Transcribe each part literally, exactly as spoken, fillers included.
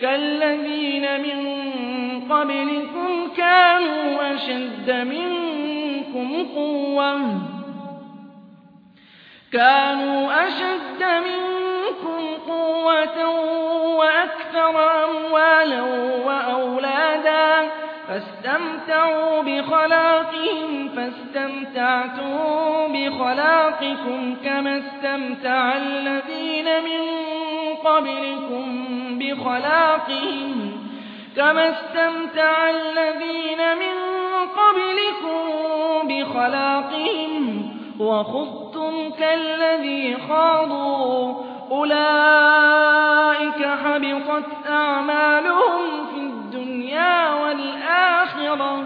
كالذين من قبلكم كانوا أشد منكم قوة كانوا أشد منكم قوة وأكثر أموالا وأولادا فاستمتعوا بخلاقهم فاستمتعتم بخلاقكم كما استمتع الذين من قبلكم بخلاقهم كما استمتع الذين من قبلكم بخلاقهم وخضتم كالذي خاضوا أولئك حبطت أعمالهم في الدنيا والآخرة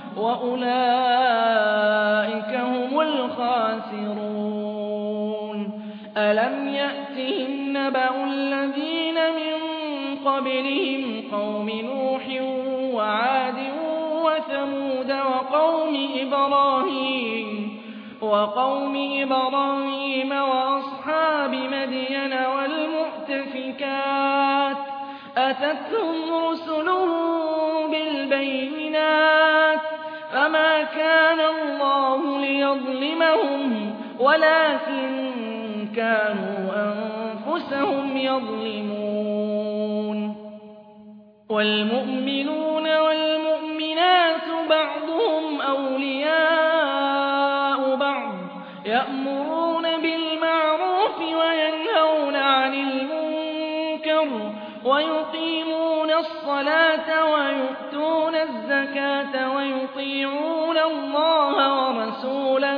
وأولئك هم الخاسرون ألم يأتهم نبأ الذين من قبلهم قوم نوح وعاد وثمود وقوم إبراهيم وقوم إبراهيم وأصحاب مدين والمؤتفكات أتتهم رسلهم بالبينات فما كان الله ليظلمهم ولكن كانوا أنفسهم يظلمون والمؤمنون والمؤمنات بعضهم أولياء بعض يأمرون بالمعروف وينهون عن المنكر ويقيمون الصلاة ويؤتون الزكاة ويطيعون الله ورسوله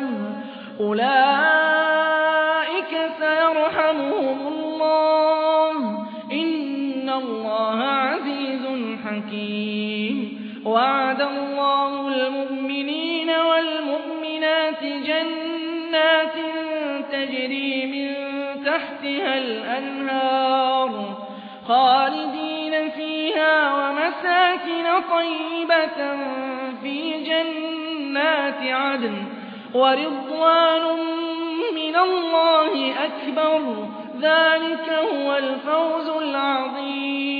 أولئك سيرحمهم الله إن الله عزيز حكيم وعد الله المؤمنين والمؤمنات جنات تجري من تحتها الأنهار خالدين فيها ومساكن طيبة في جنات عدن ورضوان من الله أكبر ذلك هو الفوز العظيم